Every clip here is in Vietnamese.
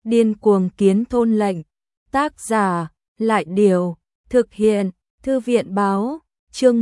Điên cuồng kiến thôn lệnh. Tác giả, Lại Điều. Thực hiện, Thư viện báo. Chương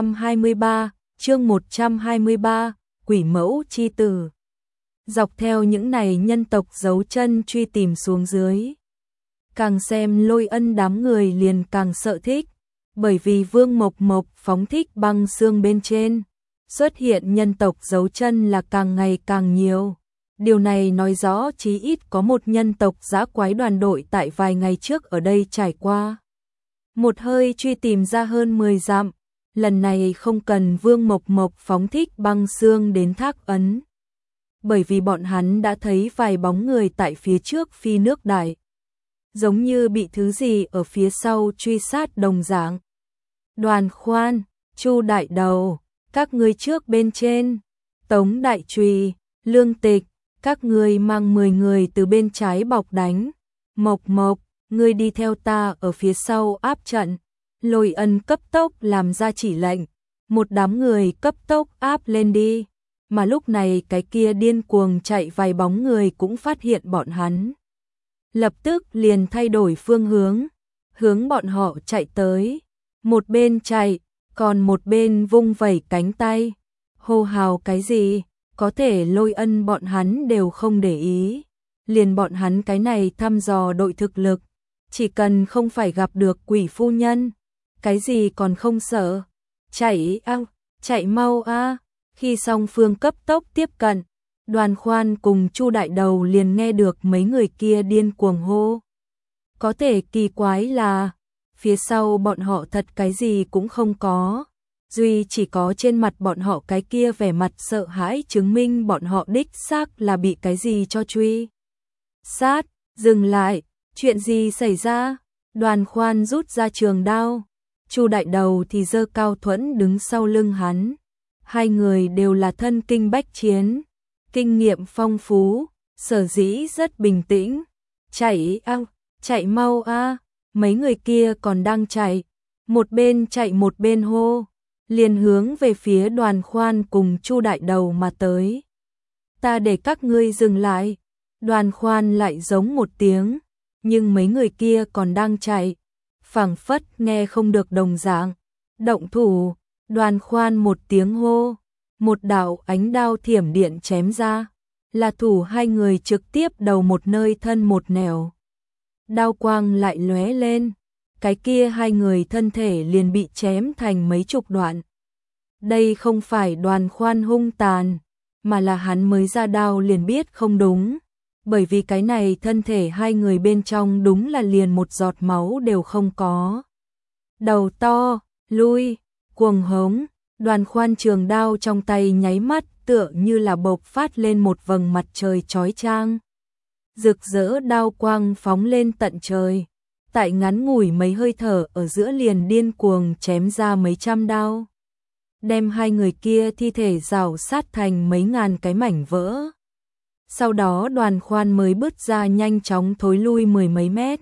123, Quỷ mẫu chi tử. Dọc theo những này nhân tộc giấu chân truy tìm xuống dưới. Càng xem Lôi Ân đám người liền càng sợ thích, bởi vì Vương Mộc Mộc phóng thích băng xương bên trên, xuất hiện nhân tộc giấu chân là càng ngày càng nhiều. Điều này nói rõ chí ít có một nhân tộc dã quái đoàn đội tại vài ngày trước ở đây trải qua. Một hơi truy tìm ra hơn 10 dặm, lần này không cần Vương Mộc Mộc phóng thích băng xương đến Thác Ấn. Bởi vì bọn hắn đã thấy vài bóng người tại phía trước phi nước đại. Giống như bị thứ gì ở phía sau truy sát đồng dạng. Đoàn Khoan, Chu Đại Đầu, các ngươi trước bên trên. Tống Đại Trùy, Lương Tịch, các ngươi mang 10 người từ bên trái bọc đánh. Mộc Mộc, ngươi đi theo ta ở phía sau áp trận. Lôi Ân cấp tốc làm ra chỉ lệnh. Một đám người cấp tốc áp lên đi. Mà lúc này cái kia điên cuồng chạy vài bóng người cũng phát hiện bọn hắn. Lập tức liền thay đổi phương hướng bọn họ chạy tới. Một bên chạy, còn một bên vung vẩy cánh tay. Hô hào cái gì, có thể Lôi Ân bọn hắn đều không để ý. Liền bọn hắn cái này thăm dò đội thực lực. Chỉ cần không phải gặp được quỷ phu nhân, cái gì còn không sợ. Chạy mau a. Khi song phương cấp tốc tiếp cận, Đoàn Khoan cùng Chu Đại Đầu liền nghe được mấy người kia điên cuồng hô. Có thể kỳ quái là, phía sau bọn họ thật cái gì cũng không có, duy chỉ có trên mặt bọn họ cái kia vẻ mặt sợ hãi chứng minh bọn họ đích xác là bị cái gì cho truy sát. Dừng lại, chuyện gì xảy ra? Đoàn Khoan rút ra trường đao, Chu Đại Đầu thì giơ cao thuẫn đứng sau lưng hắn. Hai người đều là thân kinh bách chiến, kinh nghiệm phong phú, sở dĩ rất bình tĩnh. Chạy mau a. Mấy người kia còn đang chạy, một bên chạy một bên hô, liền hướng về phía Đoàn Khoan cùng Chu Đại Đầu mà tới. Ta để các ngươi dừng lại. Đoàn Khoan lại giống một tiếng, nhưng mấy người kia còn đang chạy, phảng phất nghe không được đồng dạng. Động thủ. Đoàn Khoan một tiếng hô, một đạo ánh đao thiểm điện chém ra, là thủ hai người trực tiếp đầu một nơi thân một nẻo. Đao quang lại lóe lên, cái kia hai người thân thể liền bị chém thành mấy chục đoạn. Đây không phải Đoàn Khoan hung tàn, mà là hắn mới ra đao liền biết không đúng, bởi vì cái này thân thể hai người bên trong đúng là liền một giọt máu đều không có. Đầu to, lui. Cuồng hống, Đoàn Khoan trường đao trong tay nháy mắt tựa như là bộc phát lên một vầng mặt trời chói chang. Rực rỡ đao quang phóng lên tận trời, tại ngắn ngủi mấy hơi thở ở giữa liền điên cuồng chém ra mấy trăm đao. Đem hai người kia thi thể rào sát thành mấy ngàn cái mảnh vỡ. Sau đó Đoàn Khoan mới bứt ra nhanh chóng thối lui 10 mấy mét.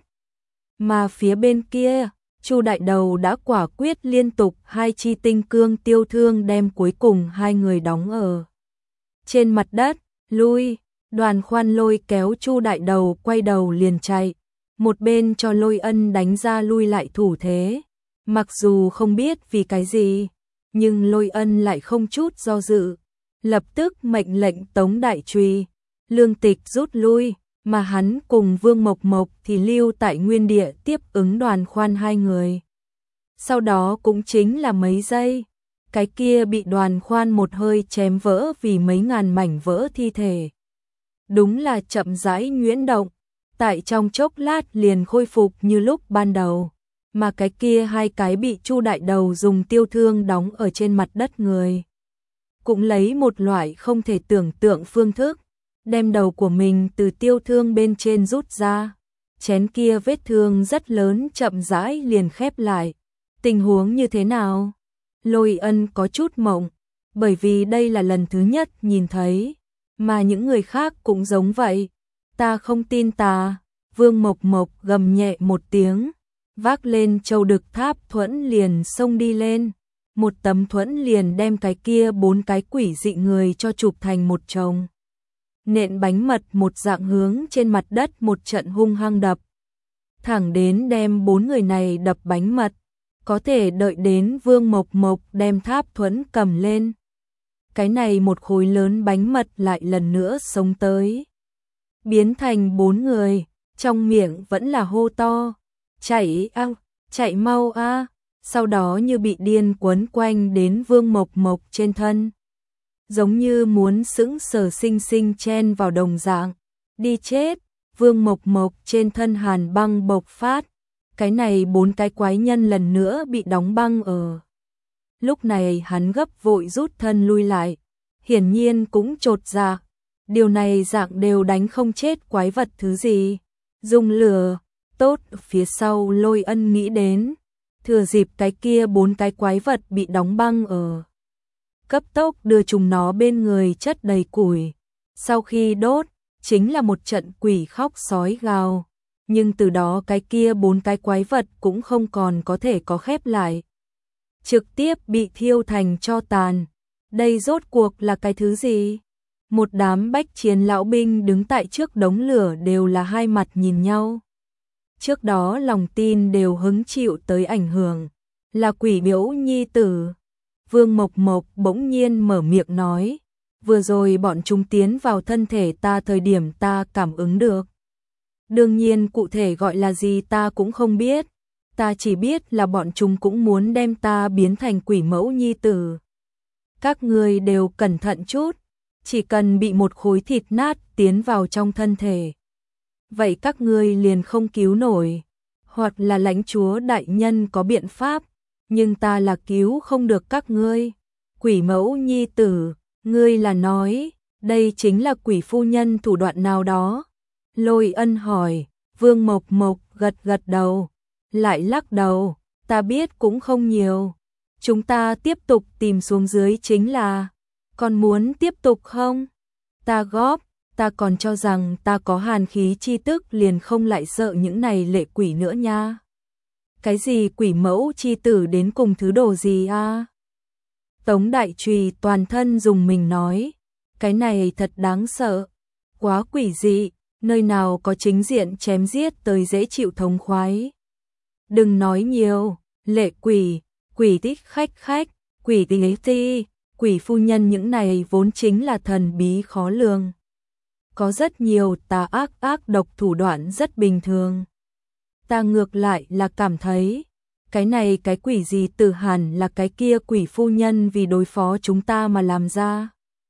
Mà phía bên kia, Chu Đại Đầu đã quả quyết liên tục hai chi tinh cương tiêu thương đem cuối cùng hai người đóng ở trên mặt đất. Lui. Đoàn Khoan lôi kéo Chu Đại Đầu quay đầu liền chạy, một bên cho Lôi Ân đánh ra lui lại thủ thế. Mặc dù không biết vì cái gì, nhưng Lôi Ân lại không chút do dự, lập tức mệnh lệnh Tống Đại Trùy, Lương Tịch rút lui. Mà hắn cùng Vương Mộc Mộc thì lưu tại nguyên địa tiếp ứng Đoàn Khoan hai người. Sau đó cũng chính là mấy giây, cái kia bị Đoàn Khoan một hơi chém vỡ vì mấy ngàn mảnh vỡ thi thể. Đúng là chậm rãi nhuyễn động, tại trong chốc lát liền khôi phục như lúc ban đầu. Mà cái kia hai cái bị Chu Đại Đầu dùng tiêu thương đóng ở trên mặt đất người, cũng lấy một loại không thể tưởng tượng phương thức, đem đầu của mình từ tiêu thương bên trên rút ra. Chén kia vết thương rất lớn chậm rãi liền khép lại. Tình huống như thế nào? Lôi Ân có chút mộng, bởi vì đây là lần thứ nhất nhìn thấy, mà những người khác cũng giống vậy. Ta không tin ta. Vương Mộc Mộc gầm nhẹ một tiếng, vác lên châu đực tháp thuẫn liền xông đi lên. Một tấm thuẫn liền đem cái kia 4 cái quỷ dị người cho chụp thành một chồng. nện bánh mật một dạng hướng trên mặt đất một trận hung hăng đập. Thẳng đến đem 4 người này đập bánh mật, có thể đợi đến Vương Mộc Mộc đem tháp thuẫn cầm lên. Cái này một khối lớn bánh mật lại lần nữa sống tới. Biến thành 4 người, trong miệng vẫn là hô to, chạy a, chạy mau a, sau đó như bị điên quấn quanh đến Vương Mộc Mộc trên thân. Giống như muốn sững sờ sinh sinh chen vào đồng dạng, đi chết. Vương Mộc Mộc trên thân hàn băng bộc phát, cái này 4 cái quái nhân lần nữa bị đóng băng ở. Lúc này hắn gấp vội rút thân lui lại, hiển nhiên cũng chột dạ, điều này dạng đều đánh không chết quái vật thứ gì. Dùng lửa, tốt, phía sau Lôi Ân nghĩ đến, thừa dịp cái kia 4 cái quái vật bị đóng băng ở. Cấp tốc đưa chúng nó bên người chất đầy củi, sau khi đốt, chính là một trận quỷ khóc sói gào, nhưng từ đó cái kia 4 cái quái vật cũng không còn có thể có khép lại. Trực tiếp bị thiêu thành tro tàn. Đây rốt cuộc là cái thứ gì? Một đám bách chiến lão binh đứng tại trước đống lửa đều là hai mặt nhìn nhau. Trước đó lòng tin đều hứng chịu tới ảnh hưởng, là quỷ Miễu nhi tử. Vương Mộc Mộc bỗng nhiên mở miệng nói, vừa rồi bọn chúng tiến vào thân thể ta thời điểm ta cảm ứng được. Đương nhiên cụ thể gọi là gì ta cũng không biết, ta chỉ biết là bọn chúng cũng muốn đem ta biến thành quỷ mẫu nhi tử. Các người đều cẩn thận chút, chỉ cần bị một khối thịt nát tiến vào trong thân thể. Vậy các ngươi liền không cứu nổi, hoặc là lãnh chúa đại nhân có biện pháp, nhưng ta là cứu không được các ngươi. Quỷ mẫu nhi tử, ngươi là nói, đây chính là quỷ phu nhân thủ đoạn nào đó? Lôi Ân hỏi, Vương Mộc Mộc gật gật đầu, lại lắc đầu, ta biết cũng không nhiều. Chúng ta tiếp tục tìm xuống dưới chính là, còn muốn tiếp tục không? Ta góp, ta còn cho rằng ta có hàn khí chi tức liền không lại sợ những này lệ quỷ nữa nha. Cái gì quỷ mẫu chi tử đến cùng thứ đồ gì a? Tống Đại Trùy toàn thân dùng mình nói, cái này thật đáng sợ, quá quỷ dị, nơi nào có chính diện chém giết tới dễ chịu thống khoái. Đừng nói nhiều, lệ quỷ, quỷ tích khách, quỷ tí ti, quỷ phu nhân những này vốn chính là thần bí khó lường. Có rất nhiều tà ác độc thủ đoạn rất bình thường. Ta ngược lại là cảm thấy, cái này cái quỷ gì tử hẳn là cái kia quỷ phu nhân vì đối phó chúng ta mà làm ra.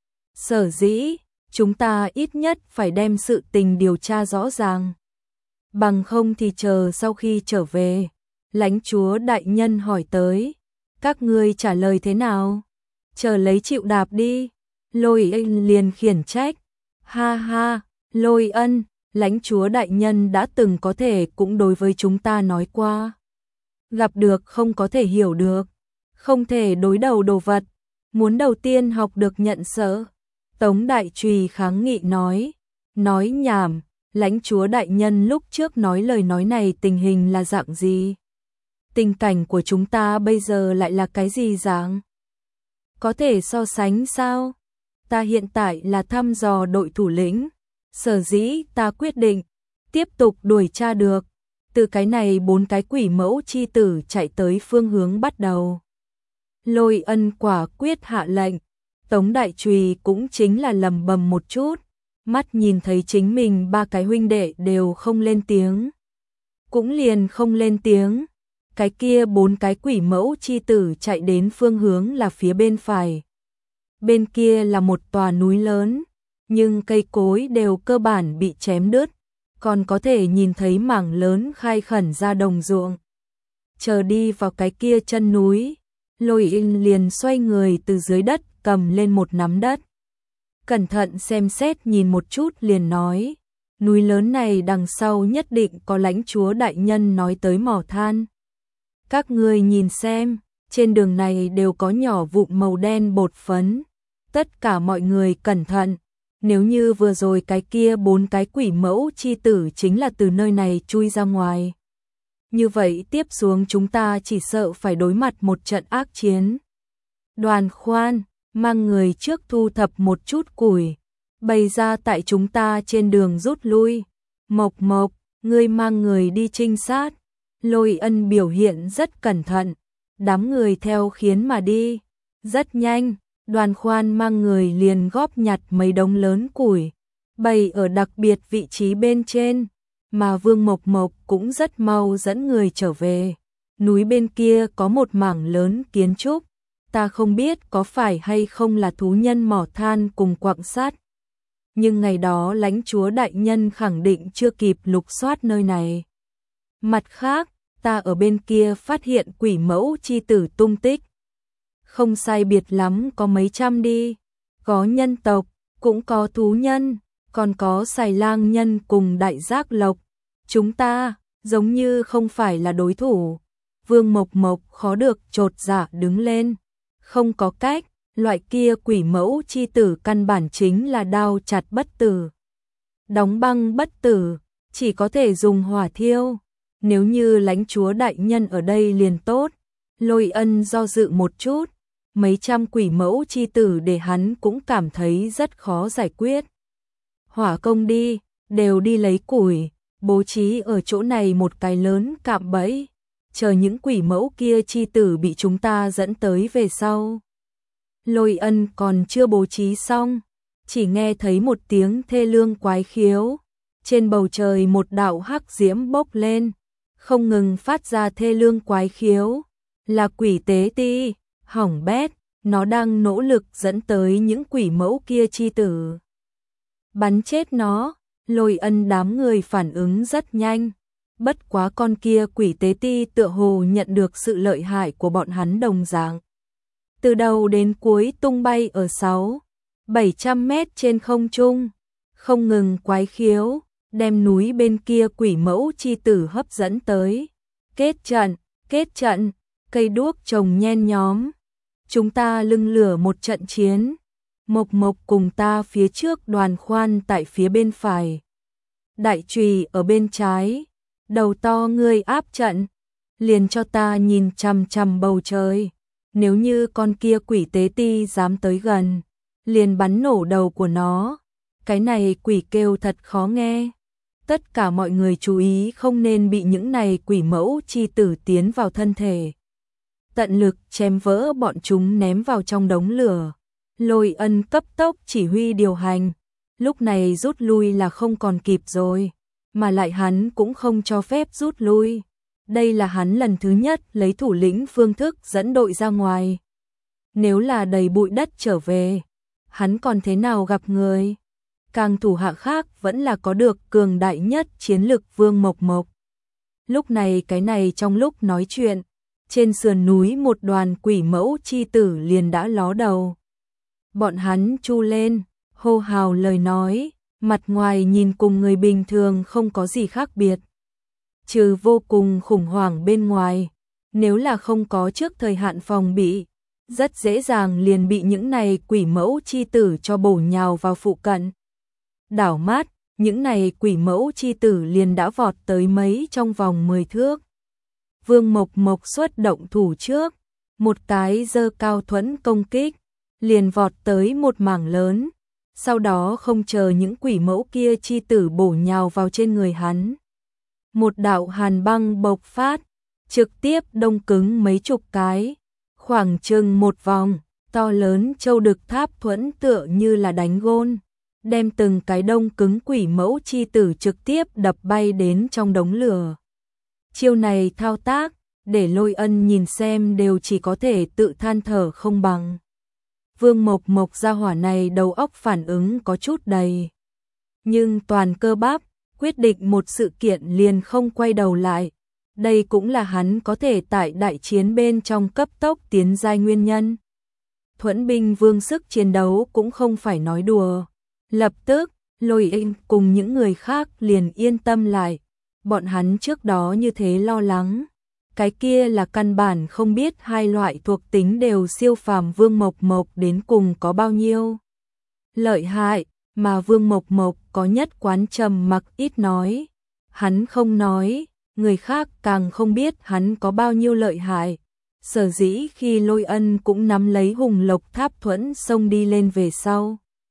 Sở dĩ, chúng ta ít nhất phải đem sự tình điều tra rõ ràng. Bằng không thì chờ sau khi trở về, lãnh chúa đại nhân hỏi tới, các ngươi trả lời thế nào? Chờ lấy chịu đạp đi. Lôi Ân liền khiển trách. Ha ha, Lôi Ân, lãnh chúa đại nhân đã từng có thể cũng đối với chúng ta nói qua. Gặp được không có thể hiểu được, không thể đối đầu đồ vật, muốn đầu tiên học được nhận sợ. Tống Đại Trùy kháng nghị nói nhảm, lãnh chúa đại nhân lúc trước nói lời nói này tình hình là dạng gì? Tình cảnh của chúng ta bây giờ lại là cái gì dạng? Có thể so sánh sao? Ta hiện tại là thăm dò đội thủ lĩnh, sở dĩ ta quyết định tiếp tục đuổi tra được, từ cái này 4 cái quỷ mẫu chi tử chạy tới phương hướng bắt đầu. Lôi Ân quả quyết hạ lệnh, Tống Đại Trùy cũng chính là lầm bầm một chút, mắt nhìn thấy chính mình 3 cái huynh đệ đều không lên tiếng. Cũng liền không lên tiếng, cái kia 4 cái quỷ mẫu chi tử chạy đến phương hướng là phía bên phải. Bên kia là một tòa núi lớn, nhưng cây cối đều cơ bản bị chém đứt, còn có thể nhìn thấy mảng lớn khai khẩn ra đồng ruộng. Chờ đi vào cái kia chân núi, Lôi Ân liền xoay người từ dưới đất cầm lên một nắm đất. Cẩn thận xem xét nhìn một chút liền nói, núi lớn này đằng sau nhất định có lãnh chúa đại nhân nói tới mỏ than. Các ngươi nhìn xem, trên đường này đều có nhỏ vụn màu đen bột phấn. Tất cả mọi người cẩn thận, nếu như vừa rồi cái kia 4 cái quỷ mẫu chi tử chính là từ nơi này chui ra ngoài. Như vậy tiếp xuống chúng ta chỉ sợ phải đối mặt một trận ác chiến. Đoàn Khoan, mang người trước thu thập một chút củi, bày ra tại chúng ta trên đường rút lui. Mộc Mộc, ngươi mang người đi trinh sát. Lôi Ân biểu hiện rất cẩn thận, đám người theo khiến mà đi. Rất nhanh, Đoàn Khoan mang người liền góp nhặt mấy đống lớn củi, bày ở đặc biệt vị trí bên trên, mà Vương Mộc Mộc cũng rất mau dẫn người trở về. Núi bên kia có một mảng lớn kiến trúc, ta không biết có phải hay không là thú nhân mỏ than cùng quặng sắt. Nhưng ngày đó lãnh chúa đại nhân khẳng định chưa kịp lục soát nơi này. Mặt khác, ta ở bên kia phát hiện quỷ mẫu chi tử tung tích. Không sai biệt lắm có mấy trăm đi, có nhân tộc, cũng có thú nhân, còn có xài lang nhân cùng đại giác lộc. Chúng ta, giống như không phải là đối thủ. Vương Mộc Mộc khó được chột dạ đứng lên. Không có cách, loại kia quỷ mẫu chi tử căn bản chính là đao chặt bất tử. Đóng băng bất tử, chỉ có thể dùng hỏa thiêu. Nếu như lãnh chúa đại nhân ở đây liền tốt. Lôi Ân do dự một chút, mấy trăm quỷ mẫu chi tử để hắn cũng cảm thấy rất khó giải quyết. Hỏa công đi, đều đi lấy củi, bố trí ở chỗ này một cái lớn cạm bẫy, chờ những quỷ mẫu kia chi tử bị chúng ta dẫn tới về sau. Lôi Ân còn chưa bố trí xong, chỉ nghe thấy một tiếng thê lương quái khiếu, trên bầu trời một đạo hắc diễm bốc lên, không ngừng phát ra thê lương quái khiếu, là quỷ tế ti, hỏng bét, nó đang nỗ lực dẫn tới những quỷ mẫu kia chi tử. Bắn chết nó. Lôi Ân đám người phản ứng rất nhanh, bất quá con kia quỷ tế ti tựa hồ nhận được sự lợi hại của bọn hắn đồng dạng. Từ đầu đến cuối tung bay ở 600-700 mét trên không trung, không ngừng quái khiếu, đem núi bên kia quỷ mẫu chi tử hấp dẫn tới. Kết trận, cây đuốc trồng nhen nhóm. Chúng ta lưng lửa một trận chiến. Mộc Mộc cùng ta phía trước, Đoàn Khoan tại phía bên phải, đại chùy ở bên trái, đầu to ngươi áp trận, liền cho ta nhìn chằm chằm bầu trời, nếu như con kia quỷ tế ti dám tới gần, liền bắn nổ đầu của nó. Cái này quỷ kêu thật khó nghe. Tất cả mọi người chú ý không nên bị những này quỷ mẫu chi tử tiến vào thân thể. Tận lực chém vỡ bọn chúng ném vào trong đống lửa. Lôi Ân cấp tốc chỉ huy điều hành, lúc này rút lui là không còn kịp rồi, mà lại hắn cũng không cho phép rút lui. Đây là hắn lần thứ nhất lấy thủ lĩnh phương thức dẫn đội ra ngoài. Nếu là đầy bụi đất trở về, hắn còn thế nào gặp người? Càng thủ hạ khác vẫn là có được cường đại nhất chiến lực Vương Mộc Mộc. Lúc này cái này trong lúc nói chuyện, trên sườn núi một đoàn quỷ mẫu chi tử liền đã ló đầu. Bọn hắn chu lên, hô hào lời nói, mặt ngoài nhìn cùng người bình thường không có gì khác biệt. Trừ vô cùng khủng hoảng bên ngoài, nếu là không có trước thời hạn phòng bị, rất dễ dàng liền bị những này quỷ mẫu chi tử cho bổ nhào vào phụ cận. Đảo mắt, những này quỷ mẫu chi tử liền đã vọt tới mấy trong vòng 10 thước. Vương Mộc Mộc xuất động thủ trước, một cái giơ cao thuẫn công kích, liền vọt tới một mảng lớn, sau đó không chờ những quỷ mẫu kia chi tử bổ nhào vào trên người hắn. Một đạo hàn băng bộc phát, trực tiếp đông cứng mấy chục cái, khoảng chừng một vòng, to lớn châu đực tháp thuẫn tựa như là đánh gôn, đem từng cái đông cứng quỷ mẫu chi tử trực tiếp đập bay đến trong đống lửa. Chiêu này thao tác, để Lôi Ân nhìn xem đều chỉ có thể tự than thở không bằng. Vương Mộc Mộc gia hỏa này đầu óc phản ứng có chút đầy. Nhưng toàn cơ bắp, quyết định một sự kiện liền không quay đầu lại. Đây cũng là hắn có thể tại đại chiến bên trong cấp tốc tiến giai nguyên nhân. Thuẫn binh vương sức chiến đấu cũng không phải nói đùa. Lập tức, Lôi Ân cùng những người khác liền yên tâm lại. Bọn hắn trước đó như thế lo lắng. Cái kia là căn bản không biết hai loại thuộc tính đều siêu phàm Vương Mộc Mộc đến cùng có bao nhiêu lợi hại, mà Vương Mộc Mộc có nhất quán trầm mặc ít nói. Hắn không nói, người khác càng không biết hắn có bao nhiêu lợi hại. Sở dĩ khi Lôi Ân cũng nắm lấy hùng lộc tháp thuẫn xông đi lên về sau,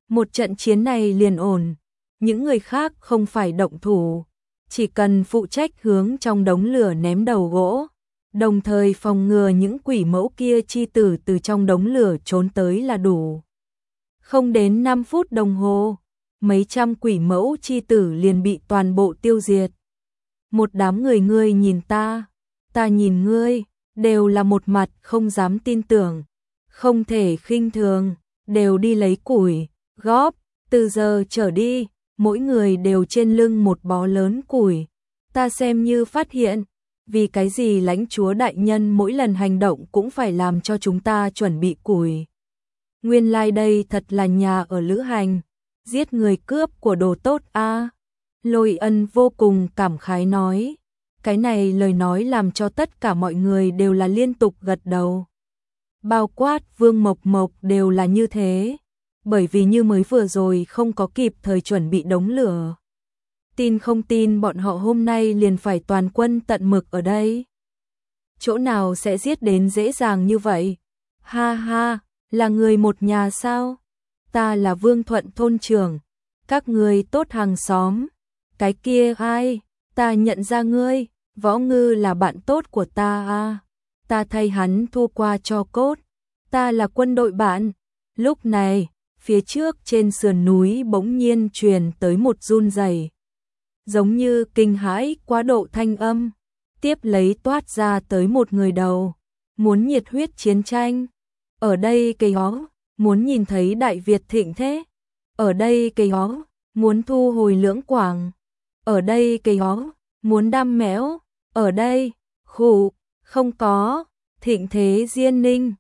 Một trận chiến này liền ổn, những người khác không phải động thủ, chỉ cần phụ trách hướng trong đống lửa ném đầu gỗ, đồng thời phòng ngừa những quỷ mẫu kia chi tử từ trong đống lửa trốn tới là đủ. Không đến 5 phút đồng hồ, mấy trăm quỷ mẫu chi tử liền bị toàn bộ tiêu diệt. Một đám người ngươi nhìn ta nhìn ngươi, đều là một mặt không dám tin tưởng, không thể khinh thường, đều đi lấy củi, góp, từ giờ trở đi, mỗi người đều trên lưng một bó lớn củi. Ta xem như phát hiện, vì cái gì lãnh chúa đại nhân mỗi lần hành động cũng phải làm cho chúng ta chuẩn bị củi. Nguyên lai đây thật là nhà ở lữ hành, giết người cướp của đồ tốt a. Lôi Ân vô cùng cảm khái nói, cái này lời nói làm cho tất cả mọi người đều là liên tục gật đầu. Bao quát Vương Mộc Mộc đều là như thế, bởi vì như mới vừa rồi không có kịp thời chuẩn bị đống lửa. Tin không tin bọn họ hôm nay liền phải toàn quân tận mực ở đây. Chỗ nào sẽ giết đến dễ dàng như vậy? Ha ha, là người một nhà sao? Ta là Vương Thuận thôn trưởng, các người tốt hàng xóm. Cái kia ai? Ta nhận ra ngươi, Võ Ngư là bạn tốt của ta à? Ta thay hắn thu qua cho cốt. Ta là quân đội bạn. Lúc này, phía trước trên sườn núi bỗng nhiên truyền tới một run rẩy, giống như kinh hãi quá độ thanh âm, tiếp lấy toát ra tới một người đầu, muốn nhiệt huyết chiến tranh. Ở đây cây hó, muốn nhìn thấy Đại Việt thịnh thế. Ở đây cây hó, muốn thu hồi Lưỡng Quảng. Ở đây cây hó, muốn đam mẽo. Ở đây, khủ, không có, thịnh thế Diên Ninh.